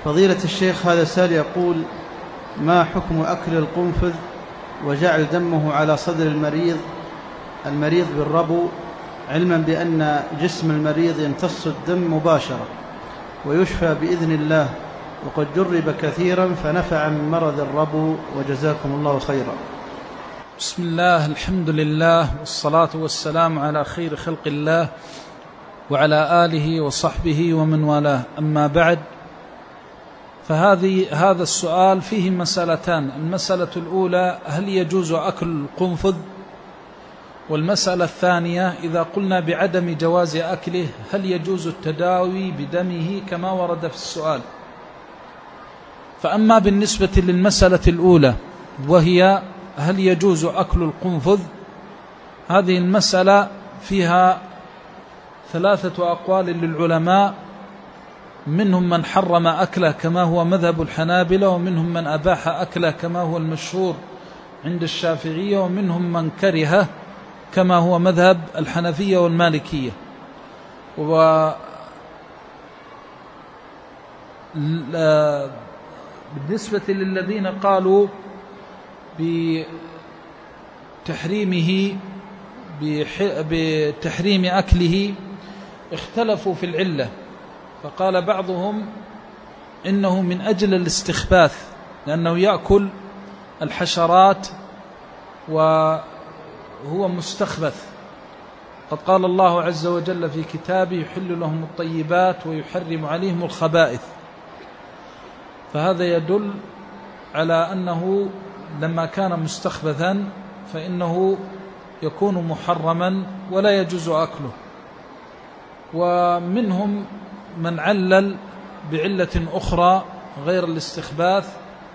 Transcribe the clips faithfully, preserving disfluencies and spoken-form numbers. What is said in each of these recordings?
فضيلة الشيخ، هذا سائل يقول: ما حكم أكل القنفذ وجعل دمه على صدر المريض المريض بالربو، علما بأن جسم المريض يمتص الدم مباشرة ويشفى بإذن الله، وقد جرب كثيرا فنفع من مرض الربو، وجزاكم الله خيرا. بسم الله، الحمد لله، والصلاة والسلام على خير خلق الله وعلى آله وصحبه ومن والاه، أما بعد، فهذه هذا السؤال فيه مسألتان. المسألة الأولى: هل يجوز أكل القنفذ؟ والمسألة الثانية: إذا قلنا بعدم جواز أكله، هل يجوز التداوي بدمه كما ورد في السؤال؟ فأما بالنسبة للمسألة الأولى وهي هل يجوز أكل القنفذ، هذه المسألة فيها ثلاثة أقوال للعلماء، منهم من حرم أكله كما هو مذهب الحنابلة، ومنهم من أباح أكله كما هو المشهور عند الشافعية، ومنهم من كرهه كما هو مذهب الحنفية والمالكية. وبالنسبة للذين قالوا بتحريمه بتحريم أكله اختلفوا في العلة، فقال بعضهم إنه من أجل الاستخباث، لأنه يأكل الحشرات وهو مستخبث. قد قال الله عز وجل في كتابه: يحل لهم الطيبات ويحرم عليهم الخبائث. فهذا يدل على أنه لما كان مستخبثا فإنه يكون محرما ولا يجوز أكله. ومنهم من علل بعلة أخرى غير الاستخباث،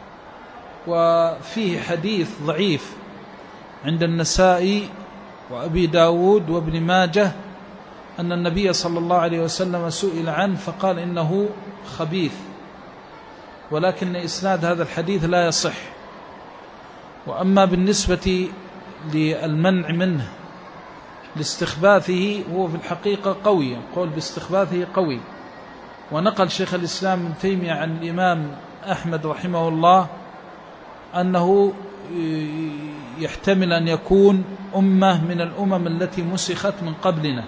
وفيه حديث ضعيف عند النسائي وأبي داود وابن ماجه أن النبي صلى الله عليه وسلم سئل عنه فقال إنه خبيث، ولكن إسناد هذا الحديث لا يصح. وأما بالنسبة للمنع منه لاستخباثه، هو في الحقيقة قوي، قول باستخباثه قوي. ونقل شيخ الإسلام ابن تيمية عن الإمام أحمد رحمه الله أنه يحتمل أن يكون أمة من الأمم التي مسخت من قبلنا.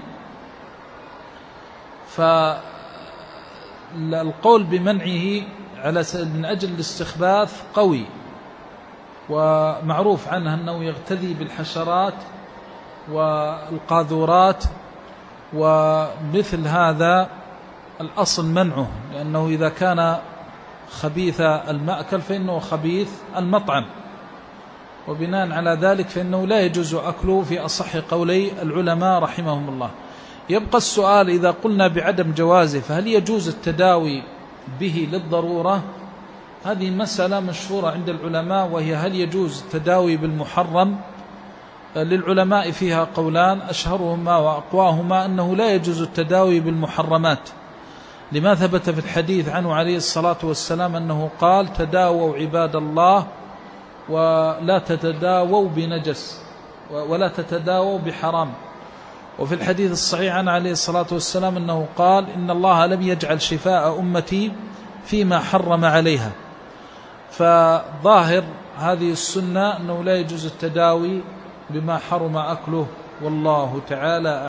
فالقول بمنعه على من أجل الاستخباث قوي، ومعروف عنه أنه يغتذي بالحشرات والقاذورات، ومثل هذا الأصل منعه، لأنه إذا كان خبيث المأكل فإنه خبيث المطعم، وبناء على ذلك فإنه لا يجوز أكله في أصح قولي العلماء رحمهم الله. يبقى السؤال: إذا قلنا بعدم جوازه فهل يجوز التداوي به للضرورة؟ هذه مسألة مشهورة عند العلماء، وهي هل يجوز التداوي بالمحرم؟ للعلماء فيها قولان، أشهرهما وأقواهما أنه لا يجوز التداوي بالمحرمات، لما ثبت في الحديث عنه عليه الصلاة والسلام أنه قال: تداووا عباد الله ولا تتداووا بنجس ولا تتداووا بحرام. وفي الحديث الصحيح عنه عليه الصلاة والسلام أنه قال: إن الله لم يجعل شفاء أمتي فيما حرم عليها. فظاهر هذه السنة أنه لا يجوز التداوي بما حرم أكله، والله تعالى